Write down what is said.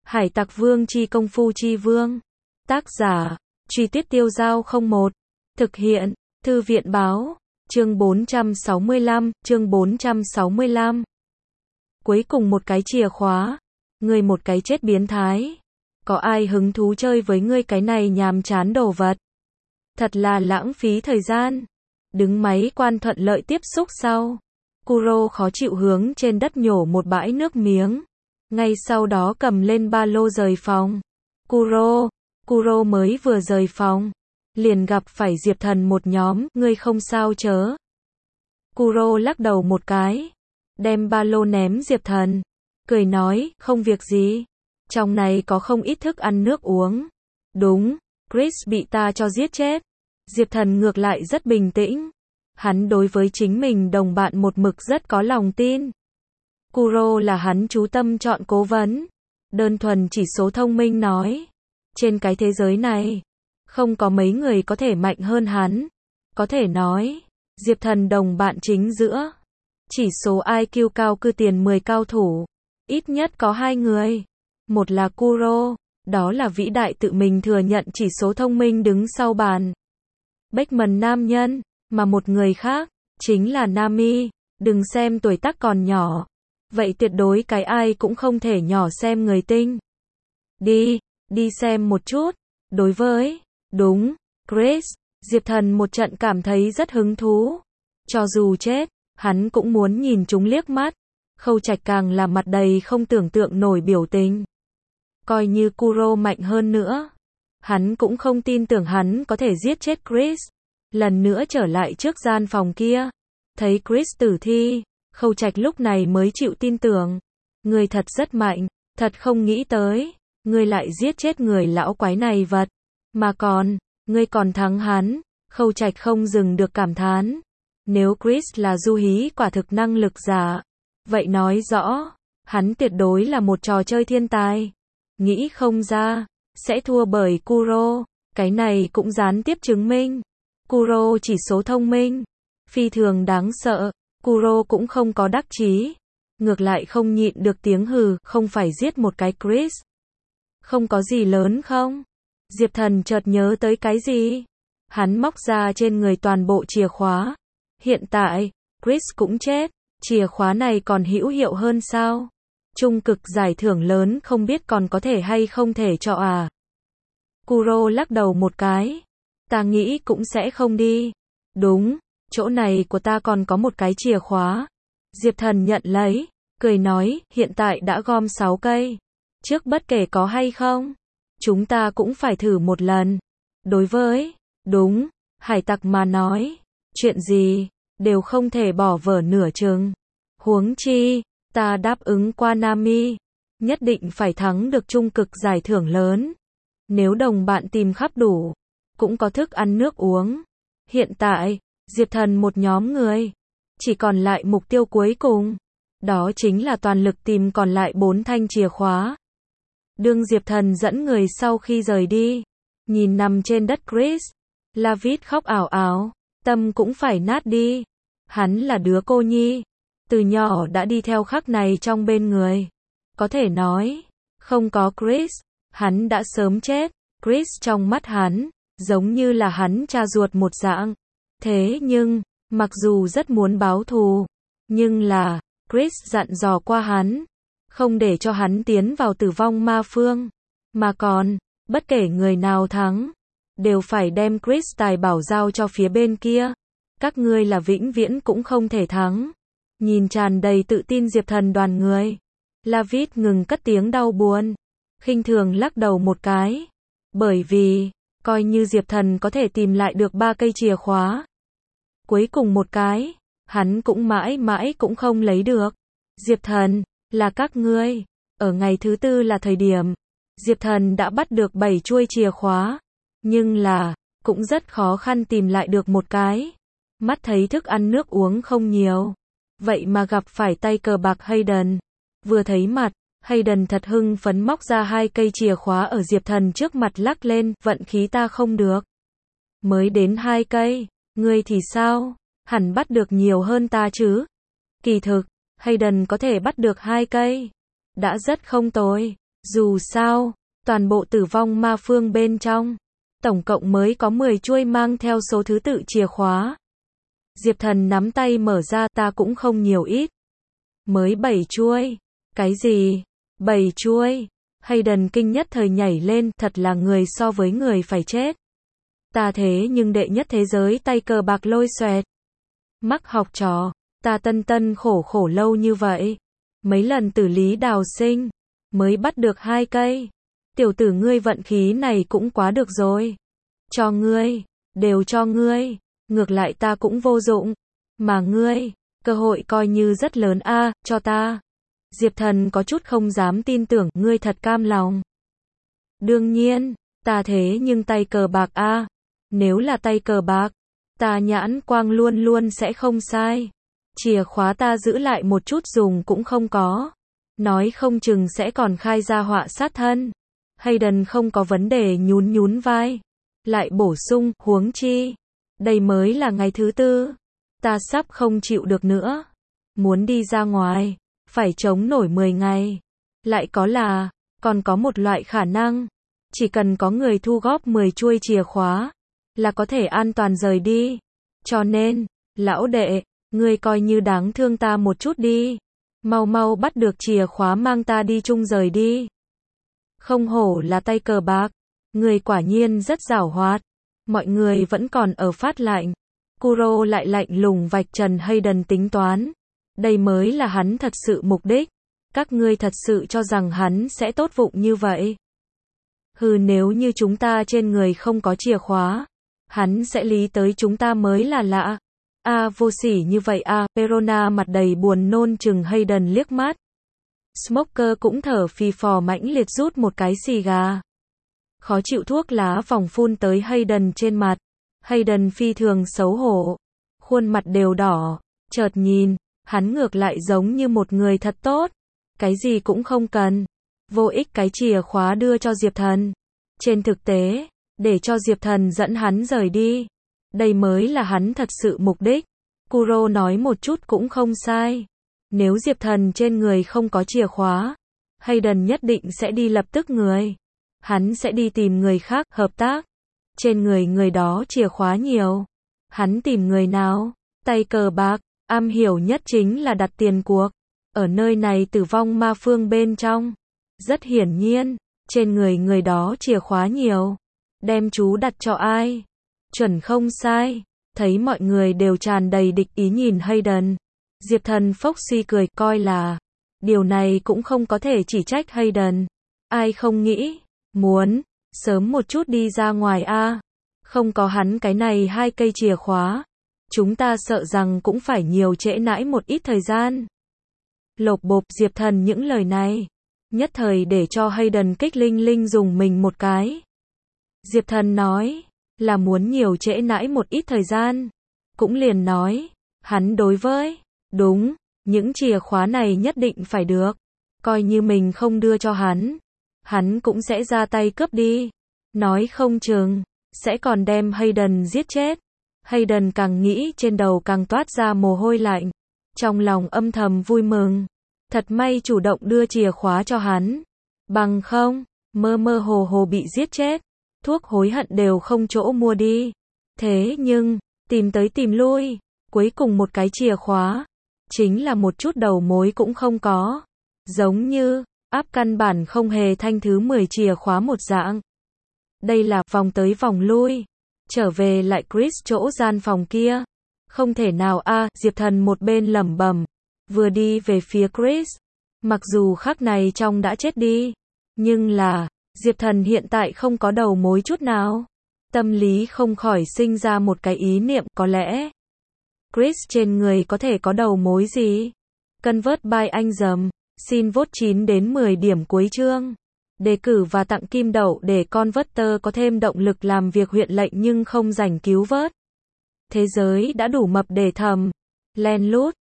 Hải Tặc Vương chi công phu chi vương. Tác giả, Truy Tuyết Tiêu Dao 01. Thực hiện, Thư viện báo. Chương 465. Cuối cùng một cái chìa khóa. Ngươi một cái chết biến thái. Có ai hứng thú chơi với ngươi cái này nhàm chán đồ vật? Thật là lãng phí thời gian. Đứng máy quan thuận lợi tiếp xúc sau. Kuro khó chịu hướng trên đất nhổ một bãi nước miếng. Ngay sau đó cầm lên ba lô rời phòng. Kuro mới vừa rời phòng. Liền gặp phải Diệp Thần một nhóm, ngươi không sao chớ. Kuro lắc đầu một cái. Đem ba lô ném Diệp Thần. Cười nói, không việc gì. Trong này có không ít thức ăn nước uống. Đúng, Chris bị ta cho giết chết. Diệp Thần ngược lại rất bình tĩnh. Hắn đối với chính mình đồng bạn một mực rất có lòng tin. Kuro là hắn chú tâm chọn cố vấn. Đơn thuần chỉ số thông minh nói. Trên cái thế giới này, không có mấy người có thể mạnh hơn hắn. Có thể nói, Diệp Thần đồng bạn chính giữa. Chỉ số IQ cao cư tiền 10 cao thủ. Ít nhất có 2 người. Một là Kuro, đó là vĩ đại tự mình thừa nhận chỉ số thông minh đứng sau bàn. Beckman nam nhân, mà một người khác, chính là Nami. Đừng xem tuổi tác còn nhỏ. Vậy tuyệt đối cái ai cũng không thể nhỏ xem người tinh. Đi xem một chút. Đối với, đúng, Chris, Diệp Thần một trận cảm thấy rất hứng thú. Cho dù chết, hắn cũng muốn nhìn chúng liếc mắt. Khâu Trạch càng là mặt đầy không tưởng tượng nổi biểu tình. Coi như Kuro mạnh hơn nữa, hắn cũng không tin tưởng hắn có thể giết chết Chris. Lần nữa trở lại trước gian phòng kia, thấy Chris tử thi, Khâu Trạch lúc này mới chịu tin tưởng. Ngươi thật rất mạnh, thật không nghĩ tới, ngươi lại giết chết người lão quái này vật. Mà còn, ngươi còn thắng hắn. Khâu Trạch không dừng được cảm thán. Nếu Chris là du hí quả thực năng lực giả, vậy nói rõ, hắn tuyệt đối là một trò chơi thiên tài. Nghĩ không ra, sẽ thua bởi Kuro. Cái này cũng gián tiếp chứng minh. Kuro chỉ số thông minh, phi thường đáng sợ. Kuro cũng không có đắc chí. Ngược lại không nhịn được tiếng hừ, không phải giết một cái Chris. Không có gì lớn không? Diệp Thần chợt nhớ tới cái gì? Hắn móc ra trên người toàn bộ chìa khóa. Hiện tại, Chris cũng chết. Chìa khóa này còn hữu hiệu hơn sao? Trung cực giải thưởng lớn không biết còn có thể hay không thể cho à? Kuro lắc đầu một cái. Ta nghĩ cũng sẽ không đi. Đúng, chỗ này của ta còn có một cái chìa khóa. Diệp Thần nhận lấy, cười nói, hiện tại đã gom 6 cây. Trước bất kể có hay không, chúng ta cũng phải thử một lần. Đối với, đúng, hải tặc mà nói, chuyện gì, đều không thể bỏ vở nửa chừng. Huống chi, ta đáp ứng qua Nami, nhất định phải thắng được trung cực giải thưởng lớn. Nếu đồng bạn tìm khắp đủ, cũng có thức ăn nước uống. Hiện tại, Diệp Thần một nhóm người, chỉ còn lại mục tiêu cuối cùng. Đó chính là toàn lực tìm còn lại 4 thanh chìa khóa. Đương Diệp Thần dẫn người sau khi rời đi, nhìn nằm trên đất Chris, Lavis khóc ảo ảo, tâm cũng phải nát đi. Hắn là đứa cô nhi, từ nhỏ đã đi theo khắc này trong bên người. Có thể nói, không có Chris, hắn đã sớm chết. Chris trong mắt hắn, giống như là hắn cha ruột một dạng. Thế nhưng, mặc dù rất muốn báo thù, nhưng là, Chris dặn dò qua hắn, không để cho hắn tiến vào tử vong ma phương. Mà còn, bất kể người nào thắng, đều phải đem Chris tài bảo giao cho phía bên kia. Các ngươi là vĩnh viễn cũng không thể thắng. Nhìn tràn đầy tự tin Diệp Thần đoàn người, Lavis ngừng cất tiếng đau buồn, khinh thường lắc đầu một cái. Bởi vì, coi như Diệp Thần có thể tìm lại được 3 cây chìa khóa, cuối cùng một cái, hắn cũng mãi mãi cũng không lấy được. Diệp Thần, là các ngươi. Ở ngày thứ 4 là thời điểm, Diệp Thần đã bắt được 7 chuôi chìa khóa. Nhưng là, cũng rất khó khăn tìm lại được một cái. Mắt thấy thức ăn nước uống không nhiều. Vậy mà gặp phải tay cờ bạc Hayden. Vừa thấy mặt, Hayden thật hưng phấn móc ra 2 cây chìa khóa ở Diệp Thần trước mặt lắc lên, vận khí ta không được. Mới đến 2 cây, ngươi thì sao? Hẳn bắt được nhiều hơn ta chứ? Kỳ thực, Hayden có thể bắt được 2 cây. Đã rất không tồi. Dù sao, toàn bộ Tử vong ma phương bên trong, tổng cộng mới có 10 chuôi mang theo số thứ tự chìa khóa. Diệp Thần nắm tay mở ra, ta cũng không nhiều ít. Mới 7 chuôi. Cái gì? 7 chuôi? Hayden kinh nhất thời nhảy lên, thật là người so với người phải chết. Ta thế nhưng đệ nhất thế giới tay cờ bạc lôi xoẹt. Mắc học trò, ta tân tân khổ khổ lâu như vậy. Mấy lần tử lý đào sinh, mới bắt được 2 cây. Tiểu tử ngươi vận khí này cũng quá được rồi. Cho ngươi, đều cho ngươi, ngược lại ta cũng vô dụng. Mà ngươi, cơ hội coi như rất lớn a, cho ta. Diệp Thần có chút không dám tin tưởng, ngươi thật cam lòng. Đương nhiên, ta thế nhưng tay cờ bạc a. Nếu là tay cờ bạc, ta nhãn quang luôn luôn sẽ không sai. Chìa khóa ta giữ lại một chút dùng cũng không có. Nói không chừng sẽ còn khai ra họa sát thân. Hayden không có vấn đề nhún nhún vai. Lại bổ sung, huống chi. Đây mới là ngày thứ 4. Ta sắp không chịu được nữa. Muốn đi ra ngoài, phải chống nổi 10 ngày. Lại có là, còn có một loại khả năng. Chỉ cần có người thu góp 10 chuôi chìa khóa, là có thể an toàn rời đi. Cho nên, lão đệ, ngươi coi như đáng thương ta một chút đi. Mau mau bắt được chìa khóa mang ta đi chung rời đi. Không hổ là tay cờ bạc. Người quả nhiên rất giảo hoạt. Mọi người vẫn còn ở phát lạnh. Kuro lại lạnh lùng vạch trần Hayden tính toán. Đây mới là hắn thật sự mục đích. Các ngươi thật sự cho rằng hắn sẽ tốt vụng như vậy. Hừ, nếu như chúng ta trên người không có chìa khóa, hắn sẽ lý tới chúng ta mới là lạ. Vô sỉ như vậy Perona mặt đầy buồn nôn chừng Hayden liếc mắt. Smoker cũng thở phì phò mãnh liệt rút một cái xì gà. Khó chịu thuốc lá vòng phun tới Hayden trên mặt. Hayden phi thường xấu hổ. Khuôn mặt đều đỏ. Chợt nhìn, hắn ngược lại giống như một người thật tốt. Cái gì cũng không cần. Vô ích cái chìa khóa đưa cho Diệp Thần. Trên thực tế, để cho Diệp Thần dẫn hắn rời đi. Đây mới là hắn thật sự mục đích. Kuro nói một chút cũng không sai. Nếu Diệp Thần trên người không có chìa khóa, Hayden nhất định sẽ đi lập tức người. Hắn sẽ đi tìm người khác hợp tác. Trên người người đó chìa khóa nhiều. Hắn tìm người nào? Tay cờ bạc, am hiểu nhất chính là đặt tiền cuộc. Ở nơi này tử vong ma phương bên trong. Rất hiển nhiên, trên người người đó chìa khóa nhiều. Đem chú đặt cho ai? Chuẩn không sai. Thấy mọi người đều tràn đầy địch ý nhìn Hayden. Diệp Thần phốc suy cười, coi là. Điều này cũng không có thể chỉ trách Hayden. Ai không nghĩ, muốn, sớm một chút đi ra ngoài Không có hắn cái này 2 cây chìa khóa. Chúng ta sợ rằng cũng phải nhiều trễ nãi một ít thời gian. Lộp bộp Diệp Thần những lời này. Nhất thời để cho Hayden kích linh linh dùng mình một cái. Diệp Thần nói, là muốn nhiều trễ nãi một ít thời gian. Cũng liền nói, hắn đối với, đúng, những chìa khóa này nhất định phải được. Coi như mình không đưa cho hắn cũng sẽ ra tay cướp đi. Nói không chừng, sẽ còn đem Hayden giết chết. Hayden càng nghĩ trên đầu càng toát ra mồ hôi lạnh. Trong lòng âm thầm vui mừng. Thật may chủ động đưa chìa khóa cho hắn. Bằng không, mơ mơ hồ hồ bị giết chết. Thuốc hối hận đều không chỗ mua đi. Thế nhưng, tìm tới tìm lui, cuối cùng một cái chìa khóa, chính là một chút đầu mối cũng không có. Giống như, áp căn bản không hề thanh thứ 10 chìa khóa một dạng. Đây là vòng tới vòng lui. Trở về lại Chris chỗ gian phòng kia. Không thể nào Diệp Thần một bên lẩm bẩm, vừa đi về phía Chris. Mặc dù khắc này trong đã chết đi, nhưng là, Diệp Thần hiện tại không có đầu mối chút nào. Tâm lý không khỏi sinh ra một cái ý niệm, có lẽ Chris trên người có thể có đầu mối gì. Convert by anh dầm. Xin vote 9 đến 10 điểm cuối chương. Đề cử và tặng kim đậu để Converter có thêm động lực làm việc huyện lệnh nhưng không rảnh cứu vớt. Thế giới đã đủ mập để thầm. Len lút.